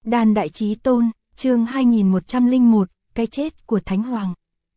Đàn Đại Chí Tôn, chương 2101, cái chết của Thánh Hoàng.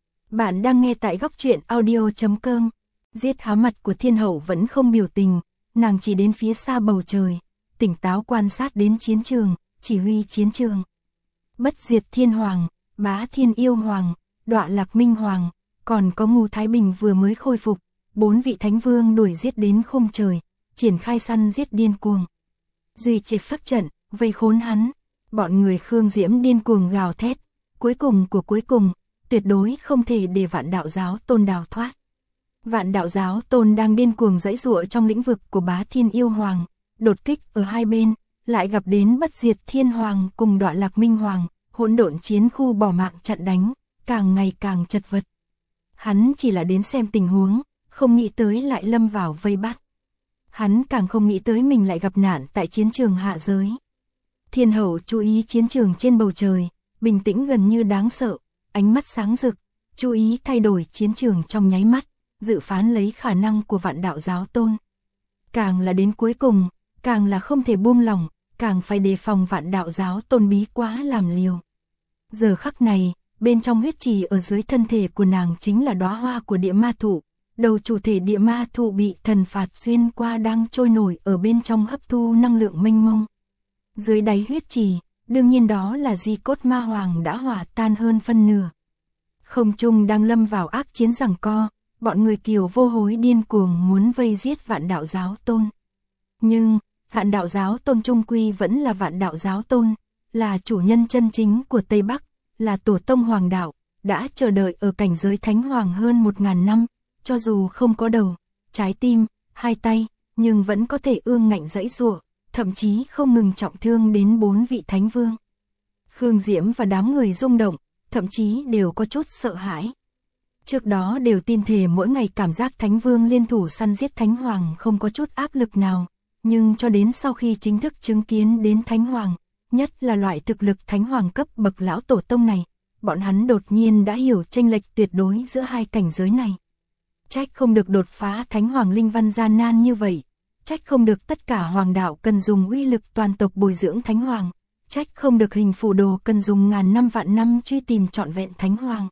Bạn đang nghe tại góc truyện audio.com. Giết há mặt của Thiên Hậu vẫn không biểu tình, nàng chỉ đến phía xa bầu trời, tỉnh táo quan sát đến chiến trường, chỉ huy chiến trường. Bất diệt Thiên Hoàng, Bá Thiên Yêu Hoàng, Đọa Lạc Minh Hoàng, còn có Ngưu Thái Bình vừa mới khôi phục, 4 vị Thánh Vương đuổi giết đến khung trời, triển khai săn giết điên cuồng. Duy triệt pháp trận, vây khốn hắn. Bọn người Khương Diễm điên cuồng gào thét, cuối cùng của cuối cùng, tuyệt đối không thể để Vạn Đạo Giáo Tôn đào thoát. Vạn Đạo Giáo Tôn đang điên cuồng giãy giụa trong lĩnh vực của Bá Thiên Yêu Hoàng, đột kích ở hai bên, lại gặp đến Bất Diệt Thiên Hoàng cùng Đọa Lạc Minh Hoàng, hỗn độn chiến khu bỏ mạng chặn đánh, càng ngày càng chật vật. Hắn chỉ là đến xem tình huống, không nghĩ tới lại lâm vào vây bắt. Hắn càng không nghĩ tới mình lại gặp nạn tại chiến trường hạ giới. Thiên Hậu chú ý chiến trường trên bầu trời, bình tĩnh gần như đáng sợ, ánh mắt sáng rực, chú ý thay đổi chiến trường trong nháy mắt, dự phán lấy khả năng của Vạn Đạo Giáo Tôn. Càng là đến cuối cùng, càng là không thể buông lỏng, càng phải đề phòng Vạn Đạo Giáo Tôn bí quá làm liều. Giờ khắc này, bên trong huyết trì ở dưới thân thể của nàng chính là đóa hoa của địa ma thụ, đầu chủ thể địa ma thụ bị thần phạt xuyên qua đang trôi nổi ở bên trong hấp thu năng lượng mênh mông. Dưới đáy huyết trì, đương nhiên đó là di cốt ma hoàng đã hòa tan hơn phân nửa. Không trung đang lâm vào ác chiến giằng co, bọn người Kiều Vô Hối điên cuồng muốn vây giết Vạn Đạo Giáo Tôn. Nhưng, Vạn Đạo Giáo Tôn trung quy vẫn là Vạn Đạo Giáo Tôn, là chủ nhân chân chính của Tây Bắc, là tổ tông hoàng đạo, đã chờ đợi ở cảnh giới Thánh Hoàng hơn 1000 năm, cho dù không có đầu, trái tim, hai tay, nhưng vẫn có thể ương ngạnh giãy giụa, thậm chí không ngừng trọng thương đến 4 vị Thánh Vương. Khương Diễm và đám người rung động, thậm chí đều có chút sợ hãi. Trước đó đều tin thề mỗi ngày cảm giác Thánh Vương liên thủ săn giết Thánh Hoàng không có chút áp lực nào, nhưng cho đến sau khi chính thức chứng kiến đến Thánh Hoàng, nhất là loại thực lực Thánh Hoàng cấp bậc lão tổ tông này, bọn hắn đột nhiên đã hiểu chênh lệch tuyệt đối giữa hai cảnh giới này. Trách không được đột phá Thánh Hoàng linh văn gian nan như vậy. Trách không được tất cả hoàng đạo cần dùng uy lực toàn tộc bồi dưỡng Thánh Hoàng, trách không được hình phù đồ cần dùng ngàn năm vạn năm truy tìm trọn vẹn Thánh Hoàng.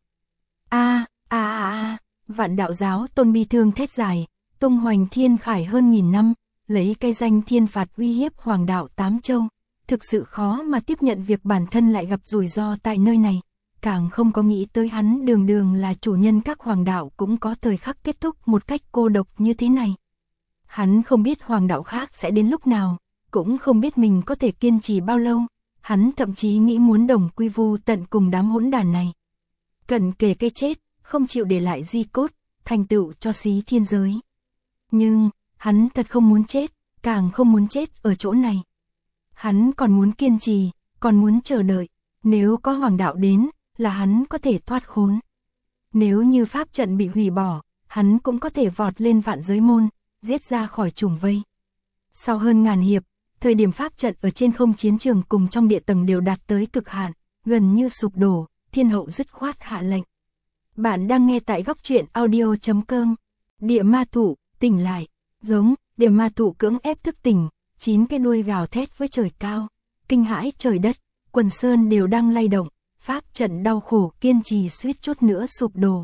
Vạn Đạo Giáo Tôn bi thương thét dài, tung hoành thiên khải hơn 1000 năm, lấy cây danh thiên phạt uy hiếp hoàng đạo 8 châu, thực sự khó mà tiếp nhận việc bản thân lại gặp rủi ro tại nơi này, càng không có nghĩ tới hắn đường đường là chủ nhân các hoàng đạo cũng có thời khắc kết thúc một cách cô độc như thế này. Hắn không biết hoàng đạo khác sẽ đến lúc nào, cũng không biết mình có thể kiên trì bao lâu, hắn thậm chí nghĩ muốn đồng quy vu tận cùng đám hỗn đàn này. Cận kề cái chết, không chịu để lại di cốt, thành tựu cho xí thiên giới. Nhưng, hắn thật không muốn chết, càng không muốn chết ở chỗ này. Hắn còn muốn kiên trì, còn muốn chờ đợi, nếu có hoàng đạo đến, là hắn có thể thoát khốn. Nếu như pháp trận bị hủy bỏ, hắn cũng có thể vọt lên vạn giới môn, giết ra khỏi trùng vây. Sau hơn ngàn hiệp, thời điểm pháp trận ở trên không chiến trường cùng trong địa tầng đều đạt tới cực hạn, gần như sụp đổ, Thiên Hậu dứt khoát hạ lệnh. Bạn đang nghe tại góc truyện audio.com. Địa ma thụ, tỉnh lại, giống, địa ma thụ cưỡng ép thức tỉnh, 9 cái đuôi gào thét với trời cao, kinh hãi trời đất, quần sơn đều đang lay động, pháp trận đau khổ kiên trì suýt chút nữa sụp đổ.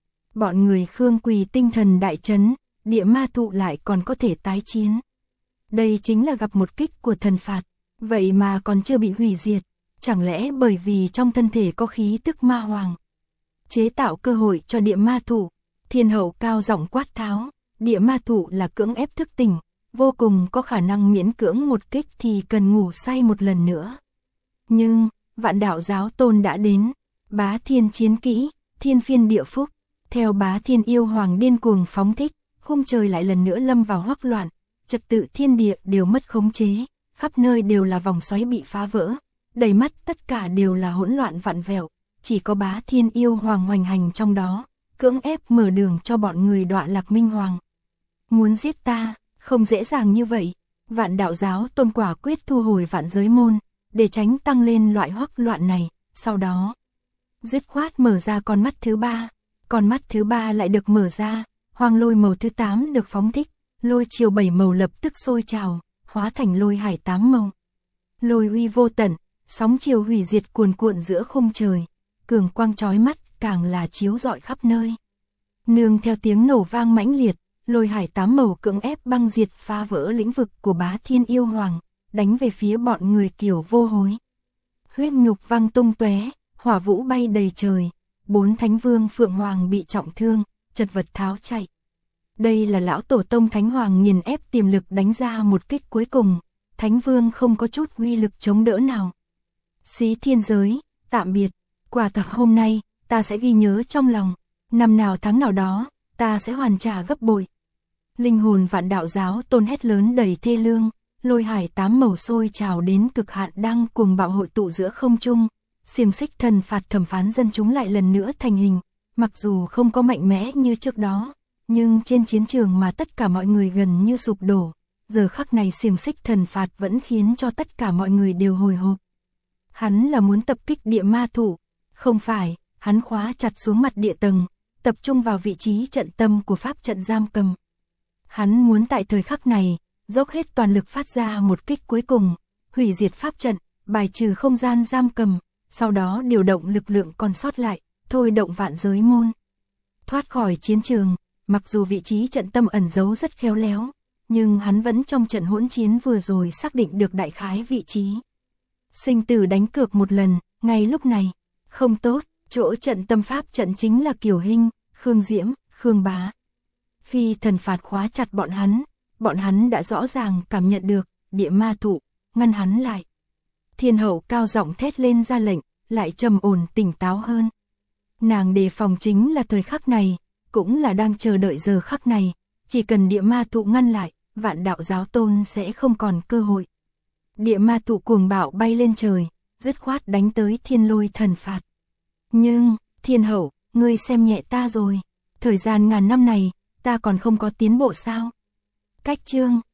Bọn người Khương quỳ tinh thần đại chấn. Địa ma thụ lại còn có thể tái chiến. Đây chính là gặp một kích của thần phạt, vậy mà còn chưa bị hủy diệt, chẳng lẽ bởi vì trong thân thể có khí tức ma hoàng. Chế tạo cơ hội cho địa ma thụ, Thiên Hậu cao giọng quát tháo, địa ma thụ là cưỡng ép thức tỉnh, vô cùng có khả năng miễn cưỡng một kích thì cần ngủ say một lần nữa. Nhưng, Vạn Đạo Giáo Tôn đã đến, Bá Thiên chiến kỹ, Thiên Phiên Địa Phúc, theo Bá Thiên Yêu Hoàng điên cuồng phóng thích, khung trời lại lần nữa lâm vào hoắc loạn, trật tự thiên địa đều mất khống chế, khắp nơi đều là vòng xoáy bị phá vỡ, đầy mắt tất cả đều là hỗn loạn vặn vẹo, chỉ có Bá Thiên Yêu Hoàng hoành hành trong đó, cưỡng ép mở đường cho bọn người Đọa Lạc Minh Hoàng. Muốn giết ta, không dễ dàng như vậy, Vạn Đạo Giáo Tôn quả quyết thu hồi vạn giới môn, để tránh tăng lên loại hoắc loạn này, sau đó dứt khoát mở ra con mắt thứ ba, con mắt thứ ba lại được mở ra. Hoàng lôi màu thứ 8 được phóng thích, lôi chiều 7 màu lập tức sôi trào, hóa thành lôi hải 8 màu. Lôi uy vô tận, Sóng chiều hủy diệt cuồn cuộn giữa khung trời, cường quang chói mắt càng là chiếu rọi khắp nơi. Nương theo tiếng nổ vang mãnh liệt, lôi hải tám màu cưỡng ép băng diệt phá vỡ lĩnh vực của Bá Thiên Yêu Hoàng, đánh về phía bọn người Kiều Vô Hối. Huyết nhục văng tung tóe, hỏa vũ bay đầy trời, 4 thánh vương Phượng Hoàng bị trọng thương, chật vật tháo chạy. Đây là lão tổ tông Thánh Hoàng nghiền ép tiềm lực đánh ra một kích cuối cùng, Thánh Vương không có chút uy lực chống đỡ nào. Xí thiên giới, tạm biệt, quả thật hôm nay, ta sẽ ghi nhớ trong lòng, năm nào tháng nào đó, ta sẽ hoàn trả gấp bội. Linh hồn Vạn Đạo Giáo Tôn hét lớn đầy thê lương, lôi hải tám màu sôi trào đến cực hạn đang cuồng bạo hội tụ giữa không trung, xiềng xích thần phạt thẩm phán dân chúng lại lần nữa thành hình, mặc dù không có mạnh mẽ như trước đó, nhưng trên chiến trường mà tất cả mọi người gần như sụp đổ, giờ khắc này xiềng xích thần phạt vẫn khiến cho tất cả mọi người đều hồi hộp. Hắn là muốn tập kích địa ma thủ, không phải, hắn khóa chặt xuống mặt địa tầng, tập trung vào vị trí trận tâm của pháp trận giam cầm. Hắn muốn tại thời khắc này, dốc hết toàn lực phát ra một kích cuối cùng, hủy diệt pháp trận, bài trừ không gian giam cầm, sau đó điều động lực lượng còn sót lại, thôi động vạn giới môn. Thoát khỏi chiến trường, mặc dù vị trí trận tâm ẩn giấu rất khéo léo, nhưng hắn vẫn trong trận hỗn chiến vừa rồi xác định được đại khái vị trí. Sinh tử đánh cược một lần, ngay lúc này, không tốt, chỗ trận tâm pháp trận chính là Kiều Hinh, Khương Diễm, Khương Bá. Khi thần phạt khóa chặt bọn hắn đã rõ ràng cảm nhận được, địa ma thụ, ngăn hắn lại. Thiên hậu cao giọng thét lên ra lệnh, lại trầm ổn tỉnh táo hơn. Nàng đề phòng chính là thời khắc này, cũng là đang chờ đợi giờ khắc này, chỉ cần địa ma thụ ngăn lại, Vạn Đạo Giáo Tôn sẽ không còn cơ hội. Địa ma thụ cuồng bạo bay lên trời, dứt khoát đánh tới thiên lôi thần phạt. Nhưng, thiên hậu, ngươi xem nhẹ ta rồi, thời gian ngàn năm này, ta còn không có tiến bộ sao? Cách chương